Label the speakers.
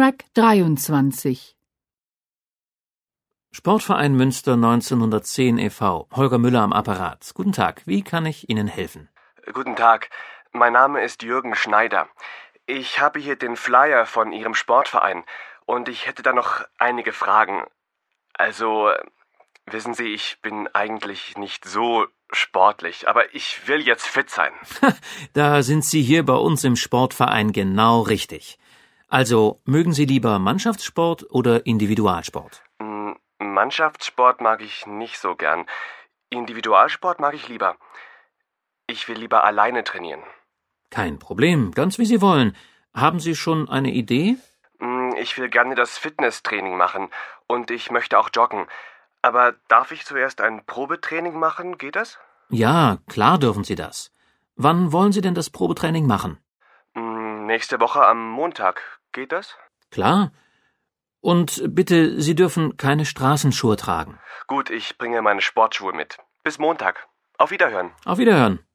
Speaker 1: Track 23.
Speaker 2: Sportverein Münster 1910 e.V. Holger Müller am Apparat. Guten Tag, wie kann ich Ihnen helfen?
Speaker 3: Guten Tag, mein Name ist Jürgen Schneider. Ich habe hier den Flyer von Ihrem Sportverein und ich hätte da noch einige Fragen. Also, wissen Sie, ich bin eigentlich nicht so sportlich, aber ich will jetzt fit sein.
Speaker 2: Da sind Sie hier bei uns im Sportverein genau richtig. Also, mögen Sie lieber Mannschaftssport oder Individualsport?
Speaker 3: Mannschaftssport mag ich nicht so gern. Individualsport mag ich lieber. Ich will lieber alleine trainieren.
Speaker 2: Kein Problem, ganz wie Sie wollen. Haben Sie schon eine Idee?
Speaker 3: Ich will gerne das Fitnesstraining machen und ich möchte auch joggen. Aber darf ich zuerst ein Probetraining machen? Geht das?
Speaker 2: Ja, klar dürfen Sie das. Wann wollen Sie denn das Probetraining machen?
Speaker 3: Nächste Woche am Montag. Geht das?
Speaker 2: Klar. Und bitte, Sie dürfen keine Straßenschuhe tragen.
Speaker 3: Gut, ich bringe meine Sportschuhe mit. Bis Montag. Auf Wiederhören.
Speaker 2: Auf Wiederhören.